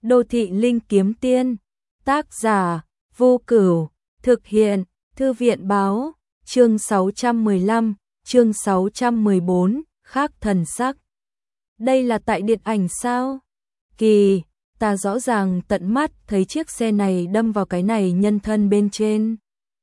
Đô thị linh kiếm tiên, tác giả, Vô Cửu, thực hiện, Thư viện báo, chương 615, chương 614, khác thần sắc. Đây là tại điện ảnh sao? Kỳ, ta rõ ràng tận mắt thấy chiếc xe này đâm vào cái này nhân thân bên trên.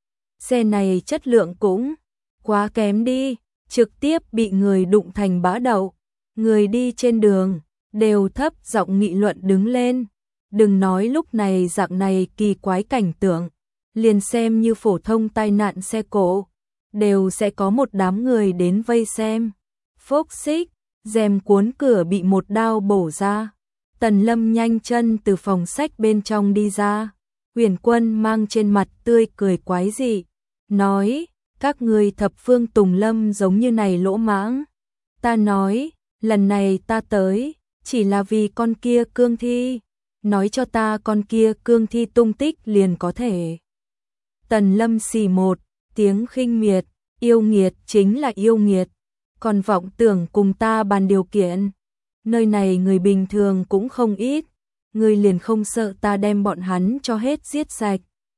Xe này chất lượng cũng quá kém đi, trực tiếp bị người đụng thành bã đậu. Người đi trên đường đều thấp giọng nghị luận đứng lên. Đừng nói lúc này dạng này kỳ quái cảnh tượng, liền xem như phổ thông tai nạn xe cộ, đều sẽ có một đám người đến vây xem. Phốc xích, rèm cuốn cửa bị một đao bổ ra. Tần Lâm nhanh chân từ phòng sách bên trong đi ra. Huyền Quân mang trên mặt tươi cười quái dị, nói, các người thập phương Tùng Lâm giống như này lỗ mãng. Ta nói, lần này ta tới, chỉ là vì con kia cương thi. Nói cho ta con kia cương thi tung tích liền có thể. Tần Lâm xì một tiếng khinh miệt, yêu nghiệt chính là yêu nghiệt, còn vọng tưởng cùng ta bàn điều kiện. Nơi này người bình thường cũng không ít, người liền không sợ ta đem bọn hắn cho hết giết sạch.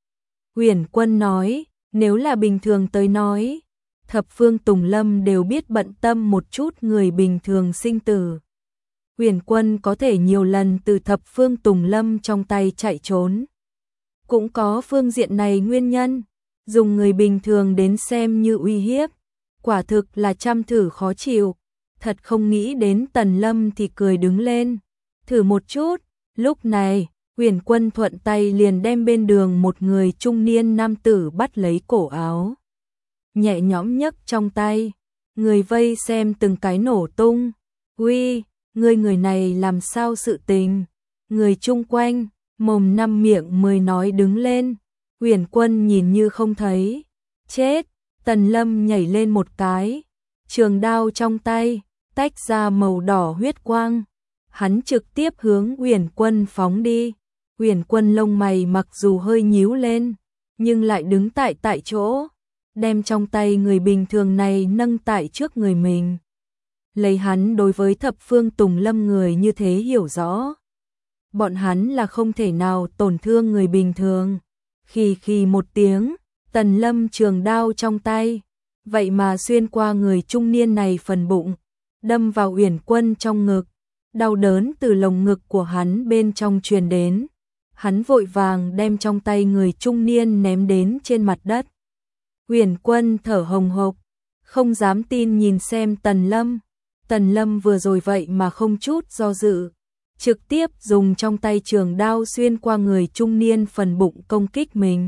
Huyền Quân nói, nếu là bình thường tới nói, thập phương Tùng Lâm đều biết bận tâm một chút người bình thường sinh tử. Huyền Quân có thể nhiều lần từ thập phương Tùng Lâm trong tay chạy trốn. Cũng có phương diện này nguyên nhân, dùng người bình thường đến xem như uy hiếp, quả thực là trăm thử khó chịu. Thật không nghĩ đến Tần Lâm thì cười đứng lên, thử một chút. Lúc này, Huyền Quân thuận tay liền đem bên đường một người trung niên nam tử bắt lấy cổ áo, nhẹ nhõm nhấc trong tay. Người vây xem từng cái nổ tung. Uy, người này làm sao sự tình? Người chung quanh mồm năm miệng mười nói đứng lên. Huyền Quân nhìn như không thấy. Chết! Tần Lâm nhảy lên một cái, trường đao trong tay tách ra màu đỏ huyết quang. Hắn trực tiếp hướng Huyền Quân phóng đi. Huyền Quân lông mày mặc dù hơi nhíu lên, nhưng lại đứng tại chỗ, đem trong tay người bình thường này nâng tại trước người mình. Lấy hắn đối với thập phương Tùng Lâm người như thế hiểu rõ, bọn hắn là không thể nào tổn thương người bình thường. Khì một tiếng, Tần Lâm trường đao trong tay, vậy mà xuyên qua người trung niên này phần bụng, đâm vào Huyền Quân trong ngực. Đau đớn từ lồng ngực của hắn bên trong truyền đến. Hắn vội vàng đem trong tay người trung niên ném đến trên mặt đất. Huyền Quân thở hồng hộc, không dám tin nhìn xem Tần Lâm. Tần Lâm vừa rồi vậy mà không chút do dự, trực tiếp dùng trong tay trường đao xuyên qua người trung niên phần bụng công kích mình.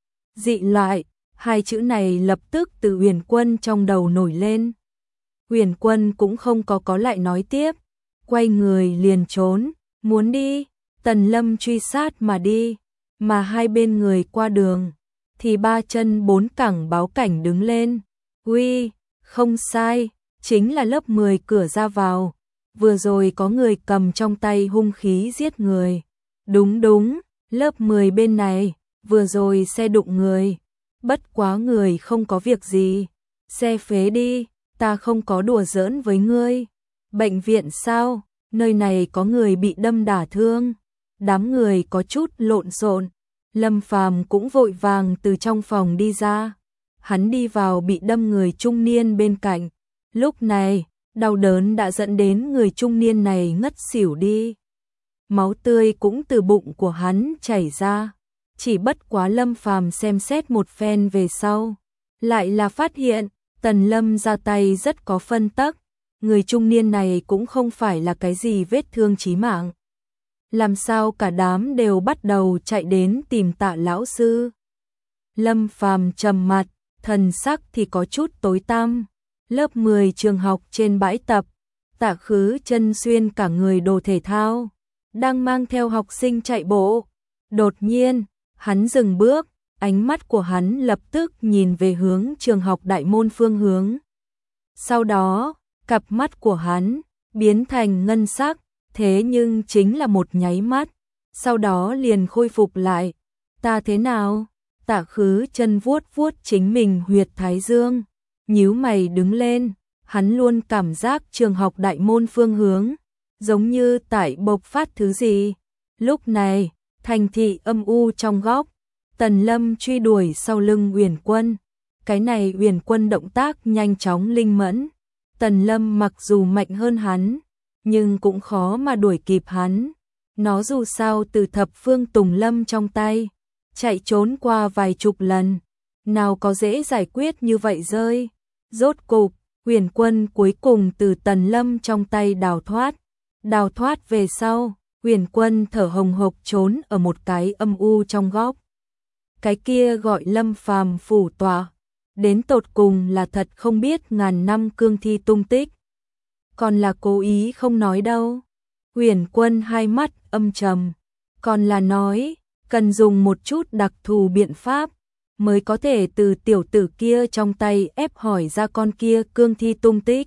Dị loại, hai chữ này lập tức từ Huyền Quân trong đầu nổi lên. Huyền Quân cũng không có lại nói tiếp, quay người liền trốn, muốn đi. Tần Lâm truy sát mà đi, mà hai bên người qua đường thì ba chân bốn cẳng báo cảnh đứng lên. Uy, không sai, chính là lớp 10 cửa ra vào. Vừa rồi có người cầm trong tay hung khí giết người. Đúng, lớp 10 bên này, vừa rồi xe đụng người. Bất quá người không có việc gì, xe phế đi, ta không có đùa giỡn với ngươi. Bệnh viện sao? Nơi này có người bị đâm đả thương. Đám người có chút lộn xộn. Lâm Phàm cũng vội vàng từ trong phòng đi ra. Hắn đi vào bị đâm người trung niên bên cạnh. Lúc này, đau đớn đã dẫn đến người trung niên này ngất xỉu đi. Máu tươi cũng từ bụng của hắn chảy ra. Chỉ bất quá Lâm Phàm xem xét một phen về sau, lại là phát hiện Tần Lâm ra tay rất có phân tắc. Người trung niên này cũng không phải là cái gì vết thương chí mạng. Làm sao cả đám đều bắt đầu chạy đến tìm Tạ lão sư? Lâm Phàm trầm mặt, thần sắc thì có chút tối tăm. Lớp 10 trường học trên bãi tập, Tạ Khứ chân xuyên cả người đồ thể thao, đang mang theo học sinh chạy bộ. Đột nhiên, hắn dừng bước, ánh mắt của hắn lập tức nhìn về hướng trường học đại môn phương hướng. Sau đó, cặp mắt của hắn biến thành ngân sắc, thế nhưng chính là một nháy mắt, sau đó liền khôi phục lại. Ta thế nào? Tạ Khứ chân vuốt chính mình huyệt thái dương, nhíu mày đứng lên. Hắn luôn cảm giác trường học đại môn phương hướng giống như tại bộc phát thứ gì. Lúc này, thành thị âm u trong góc, Tần Lâm truy đuổi sau lưng Uyển Quân. Cái này Uyển Quân động tác nhanh chóng linh mẫn. Tần Lâm mặc dù mạnh hơn hắn, nhưng cũng khó mà đuổi kịp hắn. Nó dù sao từ thập phương Tùng Lâm trong tay, chạy trốn qua vài chục lần, nào có dễ giải quyết như vậy rơi. Rốt cục, Uyển Quân cuối cùng từ Tần Lâm trong tay đào thoát. Đào thoát về sau, Uyển Quân thở hồng hộc trốn ở một cái âm u trong góc. Cái kia gọi Lâm Phàm phủ tọa, đến tột cùng là thật không biết ngàn năm cương thi tung tích, còn là cố ý không nói đâu. Uyển Quân hai mắt âm trầm, còn là nói, cần dùng một chút đặc thù biện pháp mới có thể từ tiểu tử kia trong tay ép hỏi ra con kia cương thi tung tích.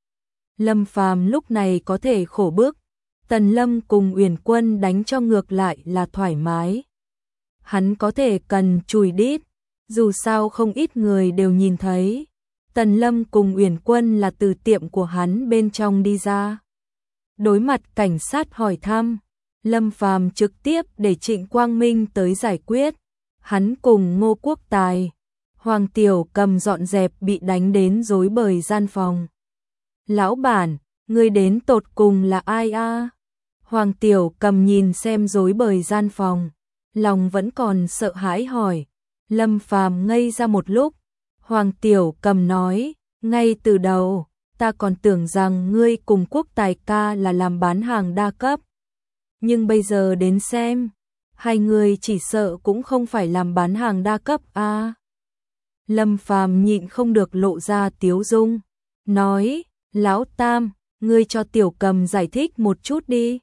Lâm Phàm lúc này có thể khổ bức, Tần Lâm cùng Uyển Quân đánh cho ngược lại là thoải mái. Hắn có thể cần chùi đít, dù sao không ít người đều nhìn thấy. Tần Lâm cùng Uyển Quân là từ tiệm của hắn bên trong đi ra. Đối mặt cảnh sát hỏi thăm, Lâm Phàm trực tiếp để Trịnh Quang Minh tới giải quyết. Hắn cùng Ngô Quốc Tài, Hoàng Tiểu Cầm dọn dẹp bị đánh đến rối bời gian phòng. Lão bản, người đến tột cùng là ai a? Hoàng Tiểu Cầm nhìn xem rối bời gian phòng, lòng vẫn còn sợ hãi hỏi. Lâm Phàm ngây ra một lúc, Hoàng Tiểu Cầm nói, ngay từ đầu, ta còn tưởng rằng ngươi cùng Quốc Tài ca là làm bán hàng đa cấp. Nhưng bây giờ đến xem, hai người chỉ sợ cũng không phải làm bán hàng đa cấp a. Lâm Phàm nhịn không được lộ ra tiếu dung, nói, Lão Tam, ngươi cho Tiểu Cầm giải thích một chút đi.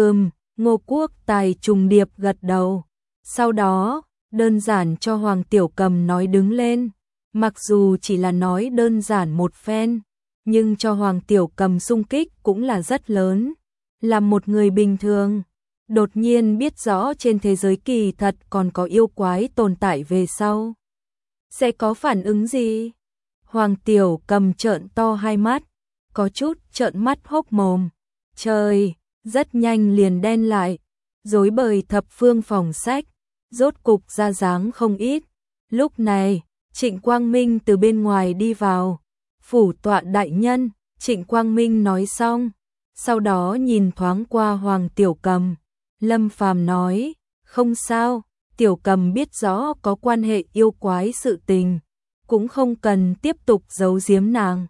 Ngô Quốc Tài trùng điệp gật đầu. Sau đó, đơn giản cho Hoàng Tiểu Cầm nói đứng lên. Mặc dù chỉ là nói đơn giản một phen, nhưng cho Hoàng Tiểu Cầm xung kích cũng là rất lớn. Là một người bình thường, đột nhiên biết rõ trên thế giới kỳ thật còn có yêu quái tồn tại về sau, sẽ có phản ứng gì? Hoàng Tiểu Cầm trợn to hai mắt, có chút trợn mắt hốc mồm. Trời, rất nhanh liền đen lại. Rối bời thập phương phòng sách, rốt cục ra dáng không ít. Lúc này, Trịnh Quang Minh từ bên ngoài đi vào. Phủ tọa đại nhân, Trịnh Quang Minh nói xong, sau đó nhìn thoáng qua Hoàng Tiểu Cầm. Lâm Phàm nói, không sao, Tiểu Cầm biết rõ có quan hệ yêu quái sự tình, cũng không cần tiếp tục giấu giếm nàng.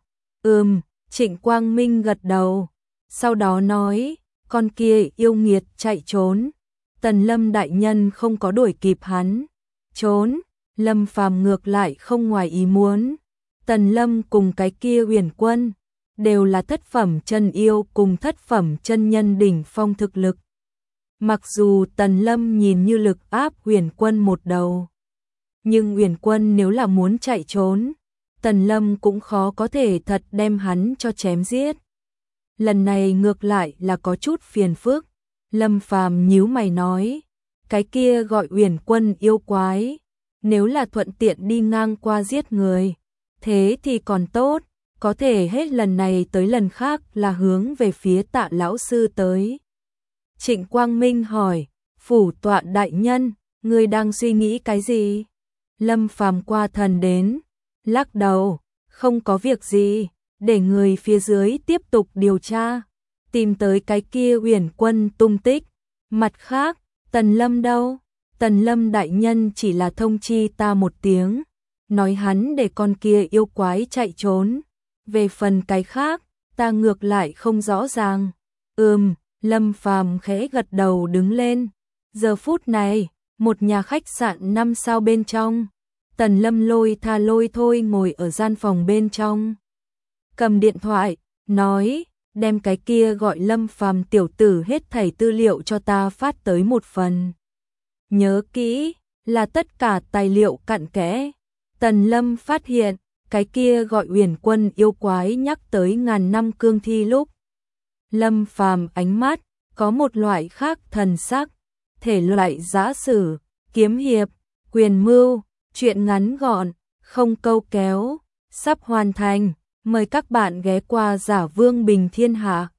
Trịnh Quang Minh gật đầu, sau đó nói, con kia yêu nghiệt chạy trốn, Tần Lâm đại nhân không có đuổi kịp hắn. Trốn, Lâm Phàm ngược lại không ngoài ý muốn. Tần Lâm cùng cái kia Uyển Quân đều là thất phẩm chân yêu cùng thất phẩm chân nhân đỉnh phong thực lực. Mặc dù Tần Lâm nhìn như lực áp Uyển Quân một đầu, nhưng Uyển Quân nếu là muốn chạy trốn, Tần Lâm cũng khó có thể thật đem hắn cho chém giết. Lần này ngược lại là có chút phiền phức. Lâm Phàm nhíu mày nói, cái kia gọi Uyển Quân yêu quái, nếu là thuận tiện đi ngang qua giết người, thế thì còn tốt, có thể hết lần này tới lần khác là hướng về phía Tạ lão sư tới. Trịnh Quang Minh hỏi, phủ tọa đại nhân, ngươi đang suy nghĩ cái gì? Lâm Phàm qua thần đến, lắc đầu, không có việc gì, để người phía dưới tiếp tục điều tra, tìm tới cái kia Uyển Quân tung tích. Mặt khác, Tần Lâm đâu? Tần Lâm đại nhân chỉ là thông chi ta một tiếng, nói hắn để con kia yêu quái chạy trốn. Về phần cái khác, ta ngược lại không rõ ràng. Lâm Phàm khẽ gật đầu đứng lên. Giờ phút này, một nhà khách sạn 5 sao bên trong, Tần Lâm lôi thôi ngồi ở gian phòng bên trong, cầm điện thoại, nói, đem cái kia gọi Lâm Phàm tiểu tử hết thảy tư liệu cho ta phát tới một phần. Nhớ kỹ, là tất cả tài liệu cặn kẽ. Tần Lâm phát hiện, cái kia gọi Uyển Quân yêu quái nhắc tới ngàn năm cương thi lúc, Lâm Phàm ánh mắt có một loại khác thần sắc, thể loại giã sử, kiếm hiệp, quyền mưu, truyện ngắn gọn, không câu kéo, sắp hoàn thành. Mời các bạn ghé qua Giả Vương Bình Thiên Hạ.